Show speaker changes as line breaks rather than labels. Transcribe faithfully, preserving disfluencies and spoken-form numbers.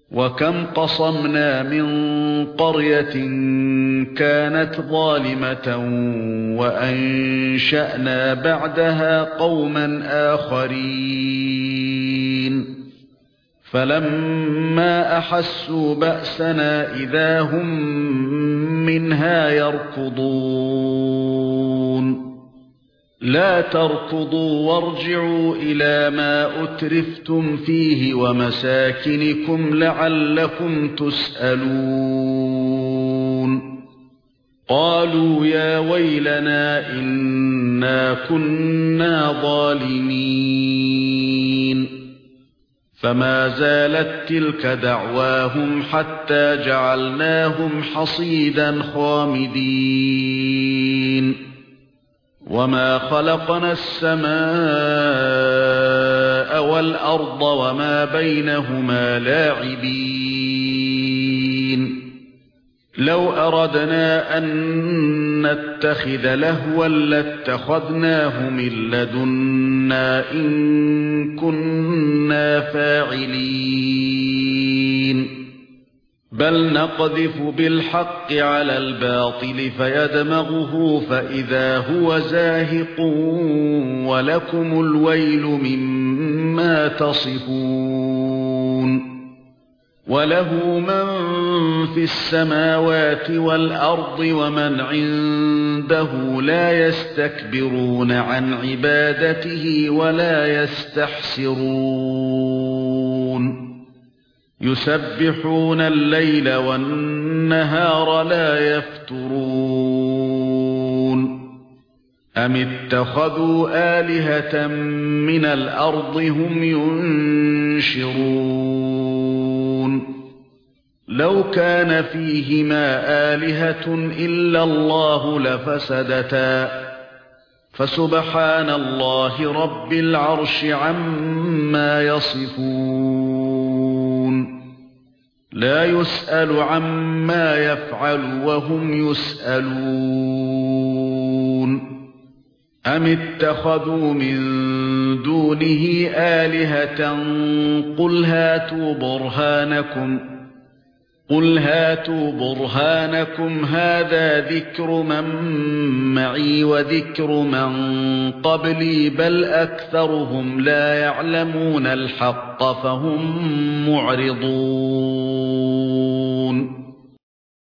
وَكَمْ قَصَمْنَا مِنْ قَرْيَةٍ كَانَتْ ظَالِمَةً وَأَنشَأْنَا بَعْدَهَا قَوْمًا آخَرِينَ فَلَمَّا أَحَسُّوا بَأْسَنَا إِذَا هُمْ مِنْهَا يَرْكُضُونَ لَا تَرْكُضُوا وَارْجِعُوا إِلَى مَا أُتْرِفْتُمْ فِيهِ وَمَسَاكِنِكُمْ لَعَلَّكُمْ تُسْأَلُونَ قَالُوا يَا وَيْلَنَا إِنَّا كُنَّا ظَالِمِينَ فَمَا زَالَتْ تِلْكَ دَعْوَاهُمْ حَتَّى جَعَلْنَاهُمْ حَصِيدًا خَامِدِينَ وَمَا خَلَقْنَا السَّمَاءَ وَالْأَرْضَ وَمَا بَيْنَهُمَا لَاعِبِينَ لَوْ أَرَدْنَا أَن نَّتَّخِذَ لَهْوًا لَّاتَّخَذْنَاهُ مِن لَّدُنَّا إِن كُنَّا فَاعِلِينَ بَلْ نَقْذِفُ بِالْحَقِّ عَلَى الْبَاطِلِ فَيَدْمَغُهُ فَإِذَا هُوَ زَاهِقٌ وَلَكُمُ الْوَيْلُ مِمَّا تَصِفُونَ وَلَهُ مَن فِي السَّمَاوَاتِ وَالْأَرْضِ وَمَنْ عِندَهُ لَا يَسْتَكْبِرُونَ عَن عِبَادَتِهِ وَلَا يَسْتَحْسِرُونَ يُسَبِّحُونَ اللَّيْلَ وَالنَّهَارَ لَا يَفْتُرُونَ أَمِ اتَّخَذُوا آلِهَةً مِنَ الْأَرْضِ هُمْ يُنشِرُونَ لَوْ كَانَ فِيهِمَا آلِهَةٌ إِلَّا اللَّهُ لَفَسَدَتَا فَسُبْحَانَ اللَّهِ رَبِّ الْعَرْشِ عَمَّا يَصِفُونَ لَا يُسْأَلُ عَمَّا يَفْعَلُ وَهُمْ يُسْأَلُونَ أَمِ اتَّخَذُوا مِن دُونِهِ آلِهَةً قُلْ هَاتُوا بُرْهَانَكُمْ قُلْ هَاتُوا بُرْهَانَكُمْ هَذَا ذِكْرُ مَن مَّعِي وَذِكْرُ مَن قَبْلِي بَلْ أَكْثَرُهُمْ لَا يَعْلَمُونَ الْحَقَّ فَهُمْ مُعْرِضُونَ